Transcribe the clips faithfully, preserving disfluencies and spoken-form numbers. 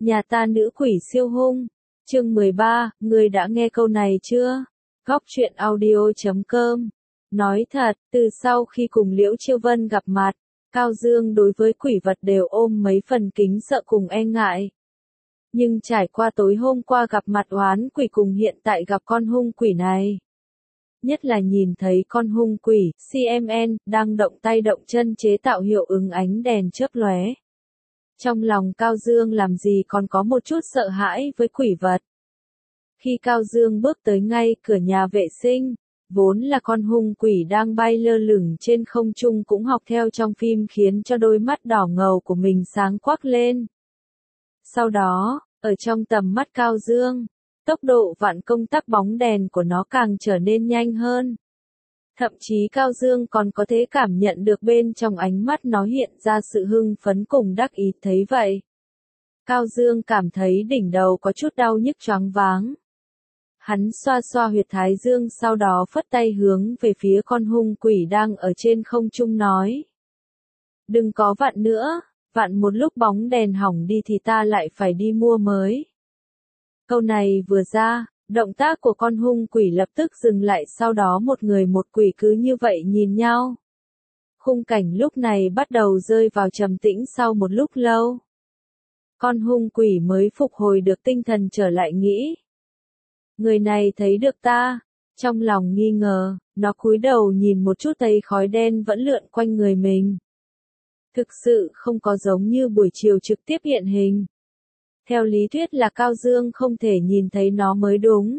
Nhà ta nữ quỷ siêu hung. Chương mười ba, ngươi đã nghe câu này chưa? Góc truyện audio chấm com. Nói thật, từ sau khi cùng Liễu Chiêu Vân gặp mặt, Cao Dương đối với quỷ vật đều ôm mấy phần kính sợ cùng e ngại. Nhưng trải qua tối hôm qua gặp mặt oán quỷ cùng hiện tại gặp con hung quỷ này. Nhất là nhìn thấy con hung quỷ, xê em en, đang động tay động chân chế tạo hiệu ứng ánh đèn chớp lóe. Trong lòng Cao Dương làm gì còn có một chút sợ hãi với quỷ vật. Khi Cao Dương bước tới ngay cửa nhà vệ sinh, vốn là con hung quỷ đang bay lơ lửng trên không trung cũng học theo trong phim khiến cho đôi mắt đỏ ngầu của mình sáng quắc lên. Sau đó, ở trong tầm mắt Cao Dương, tốc độ vạn công tắc bóng đèn của nó càng trở nên nhanh hơn. Thậm chí Cao Dương còn có thể cảm nhận được bên trong ánh mắt nó hiện ra sự hưng phấn cùng đắc ý. Thấy vậy, Cao Dương cảm thấy đỉnh đầu có chút đau nhức choáng váng. Hắn xoa xoa huyệt thái dương sau đó phất tay hướng về phía con hung quỷ đang ở trên không trung nói. Đừng có vặn nữa, vặn một lúc bóng đèn hỏng đi thì ta lại phải đi mua mới. Câu này vừa ra, động tác của con hung quỷ lập tức dừng lại, sau đó một người một quỷ cứ như vậy nhìn nhau. Khung cảnh lúc này bắt đầu rơi vào trầm tĩnh sau một lúc lâu. Con hung quỷ mới phục hồi được tinh thần trở lại nghĩ. Người này thấy được ta, trong lòng nghi ngờ, nó cúi đầu nhìn một chút thấy khói đen vẫn lượn quanh người mình. Thực sự không có giống như buổi chiều trực tiếp hiện hình. Theo lý thuyết là Cao Dương không thể nhìn thấy nó mới đúng.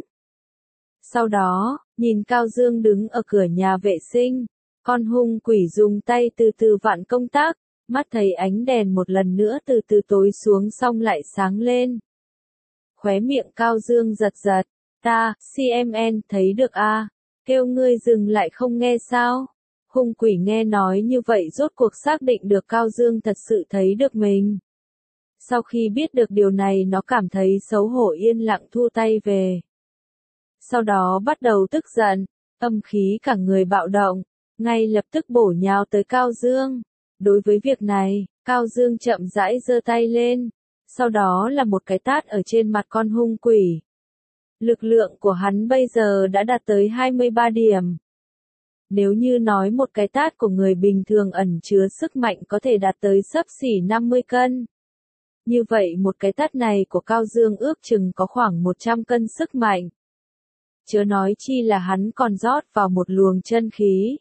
Sau đó, nhìn Cao Dương đứng ở cửa nhà vệ sinh, con hung quỷ dùng tay từ từ vặn công tắc, mắt thấy ánh đèn một lần nữa từ từ tối xuống xong lại sáng lên. Khóe miệng Cao Dương giật giật, ta, xê em en, thấy được a, à? Kêu ngươi dừng lại không nghe sao? Hung quỷ nghe nói như vậy rốt cuộc xác định được Cao Dương thật sự thấy được mình. Sau khi biết được điều này nó cảm thấy xấu hổ yên lặng thu tay về. Sau đó bắt đầu tức giận, âm khí cả người bạo động, ngay lập tức bổ nhào tới Cao Dương. Đối với việc này, Cao Dương chậm rãi giơ tay lên, sau đó là một cái tát ở trên mặt con hung quỷ. Lực lượng của hắn bây giờ đã đạt tới hai mươi ba điểm. Nếu như nói một cái tát của người bình thường ẩn chứa sức mạnh có thể đạt tới xấp xỉ năm mươi cân. Như vậy một cái tát này của Cao Dương ước chừng có khoảng một trăm cân sức mạnh. Chớ nói chi là hắn còn rót vào một luồng chân khí.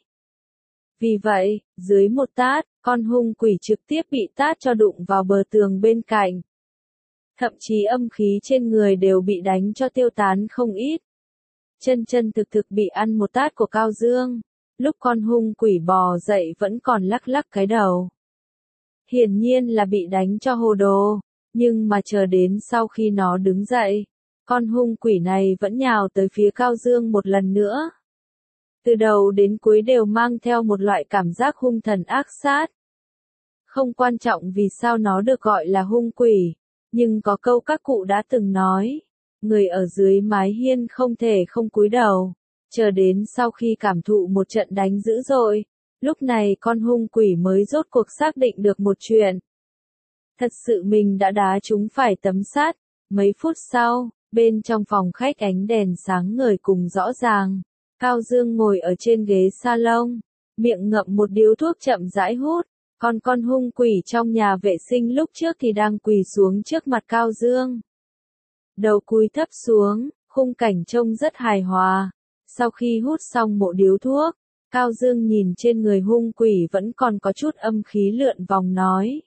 Vì vậy, dưới một tát, con hung quỷ trực tiếp bị tát cho đụng vào bờ tường bên cạnh. Thậm chí âm khí trên người đều bị đánh cho tiêu tán không ít. Chân chân thực thực bị ăn một tát của Cao Dương. Lúc con hung quỷ bò dậy vẫn còn lắc lắc cái đầu. Hiển nhiên là bị đánh cho hồ đồ, nhưng mà chờ đến sau khi nó đứng dậy, con hung quỷ này vẫn nhào tới phía Cao Dương một lần nữa. Từ đầu đến cuối đều mang theo một loại cảm giác hung thần ác sát. Không quan trọng vì sao nó được gọi là hung quỷ, nhưng có câu các cụ đã từng nói, người ở dưới mái hiên không thể không cúi đầu. Chờ đến sau khi cảm thụ một trận đánh dữ dội, lúc này con hung quỷ mới rốt cuộc xác định được một chuyện. Thật sự mình đã đá trúng phải tấm sắt. Mấy phút sau, bên trong phòng khách ánh đèn sáng ngời cùng rõ ràng. Cao Dương ngồi ở trên ghế salon, miệng ngậm một điếu thuốc chậm rãi hút. Còn con hung quỷ trong nhà vệ sinh lúc trước thì đang quỳ xuống trước mặt Cao Dương. Đầu cúi thấp xuống, khung cảnh trông rất hài hòa. Sau khi hút xong một điếu thuốc, Cao Dương nhìn trên người hung quỷ vẫn còn có chút âm khí lượn vòng nói.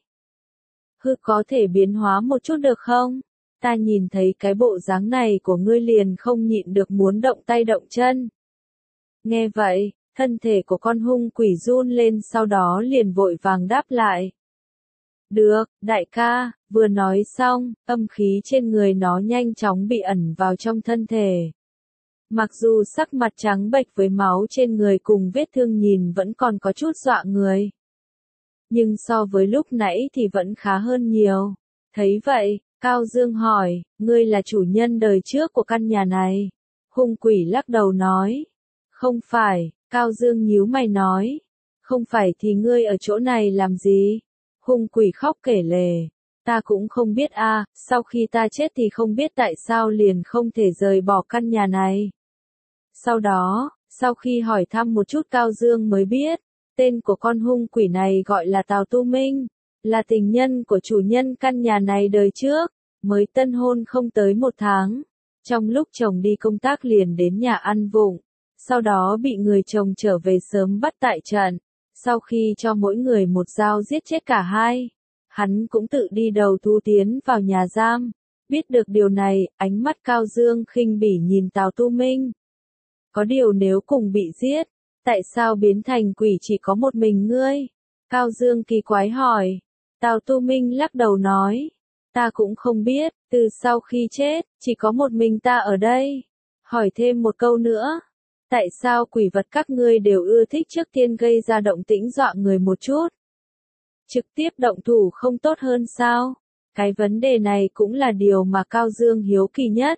Hư có thể biến hóa một chút được không? Ta nhìn thấy cái bộ dáng này của ngươi liền không nhịn được muốn động tay động chân. Nghe vậy, thân thể của con hung quỷ run lên sau đó liền vội vàng đáp lại. Được, đại ca, vừa nói xong, âm khí trên người nó nhanh chóng bị ẩn vào trong thân thể. Mặc dù sắc mặt trắng bệch với máu trên người cùng vết thương nhìn vẫn còn có chút dọa người. Nhưng so với lúc nãy thì vẫn khá hơn nhiều. Thấy vậy, Cao Dương hỏi, ngươi là chủ nhân đời trước của căn nhà này. Hung quỷ lắc đầu nói. Không phải, Cao Dương nhíu mày nói. Không phải thì ngươi ở chỗ này làm gì? Hung quỷ khóc kể lể. Ta cũng không biết a, sau khi ta chết thì không biết tại sao liền không thể rời bỏ căn nhà này. Sau đó, sau khi hỏi thăm một chút Cao Dương mới biết, tên của con hung quỷ này gọi là Tào Tu Minh, là tình nhân của chủ nhân căn nhà này đời trước, mới tân hôn không tới một tháng. Trong lúc chồng đi công tác liền đến nhà ăn vụng, sau đó bị người chồng trở về sớm bắt tại trận, sau khi cho mỗi người một dao giết chết cả hai. Hắn cũng tự đi đầu thú tiến vào nhà giam. Biết được điều này, ánh mắt Cao Dương khinh bỉ nhìn Tào Tu Minh. Có điều nếu cùng bị giết, tại sao biến thành quỷ chỉ có một mình ngươi? Cao Dương kỳ quái hỏi. Tào Tu Minh lắc đầu nói. Ta cũng không biết, từ sau khi chết, chỉ có một mình ta ở đây. Hỏi thêm một câu nữa. Tại sao quỷ vật các ngươi đều ưa thích trước tiên gây ra động tĩnh dọa người một chút? Trực tiếp động thủ không tốt hơn sao? Cái vấn đề này cũng là điều mà Cao Dương hiếu kỳ nhất.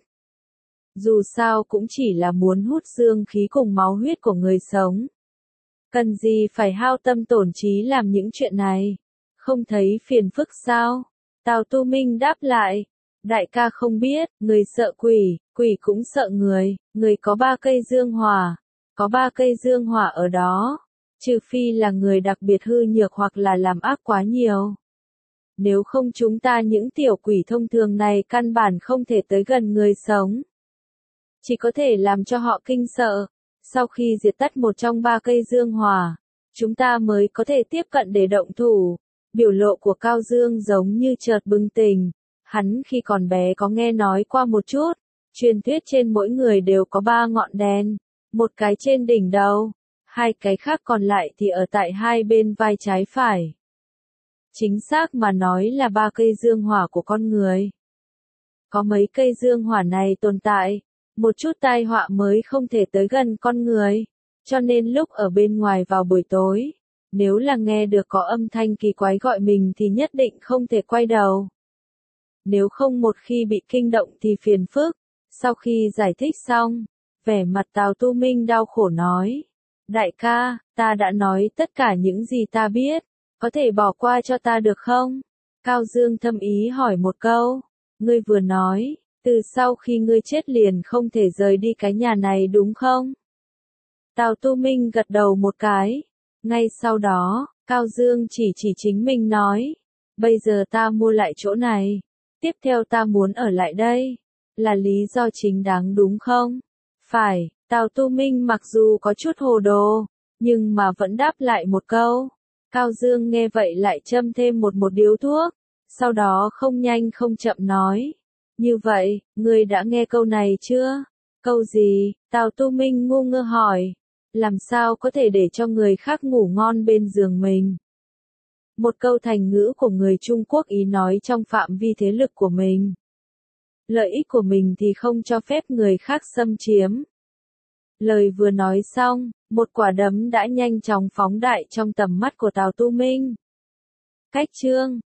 Dù sao cũng chỉ là muốn hút dương khí cùng máu huyết của người sống. Cần gì phải hao tâm tổn trí làm những chuyện này? Không thấy phiền phức sao? Tào Tu Minh đáp lại. Đại ca không biết, người sợ quỷ, quỷ cũng sợ người, người có ba cây dương hỏa, có ba cây dương hỏa ở đó. Trừ phi là người đặc biệt hư nhược hoặc là làm ác quá nhiều. Nếu không chúng ta những tiểu quỷ thông thường này căn bản không thể tới gần người sống. Chỉ có thể làm cho họ kinh sợ. Sau khi diệt tắt một trong ba cây dương hỏa, chúng ta mới có thể tiếp cận để động thủ. Biểu lộ của Cao Dương giống như chợt bừng tỉnh. Hắn khi còn bé có nghe nói qua một chút. Truyền thuyết trên mỗi người đều có ba ngọn đèn. Một cái trên đỉnh đầu. Hai cái khác còn lại thì ở tại hai bên vai trái phải. Chính xác mà nói là ba cây dương hỏa của con người. Có mấy cây dương hỏa này tồn tại, một chút tai họa mới không thể tới gần con người. Cho nên lúc ở bên ngoài vào buổi tối, nếu là nghe được có âm thanh kỳ quái gọi mình thì nhất định không thể quay đầu. Nếu không một khi bị kinh động thì phiền phức. Sau khi giải thích xong, vẻ mặt Tào Tu Minh đau khổ nói. Đại ca, ta đã nói tất cả những gì ta biết, có thể bỏ qua cho ta được không? Cao Dương thâm ý hỏi một câu. Ngươi vừa nói, từ sau khi ngươi chết liền không thể rời đi cái nhà này đúng không? Tào Tu Minh gật đầu một cái. Ngay sau đó, Cao Dương chỉ chỉ chính mình nói. Bây giờ ta mua lại chỗ này. Tiếp theo ta muốn ở lại đây. Là lý do chính đáng đúng không? Phải, Tào Tu Minh mặc dù có chút hồ đồ, nhưng mà vẫn đáp lại một câu. Cao Dương nghe vậy lại châm thêm một một điếu thuốc. Sau đó không nhanh không chậm nói. Như vậy, ngươi đã nghe câu này chưa? Câu gì? Tào Tu Minh ngu ngơ hỏi. Làm sao có thể để cho người khác ngủ ngon bên giường mình? Một câu thành ngữ của người Trung Quốc ý nói trong phạm vi thế lực của mình. Lợi ích của mình thì không cho phép người khác xâm chiếm. Lời vừa nói xong, một quả đấm đã nhanh chóng phóng đại trong tầm mắt của Tào Tu Minh. Cách chương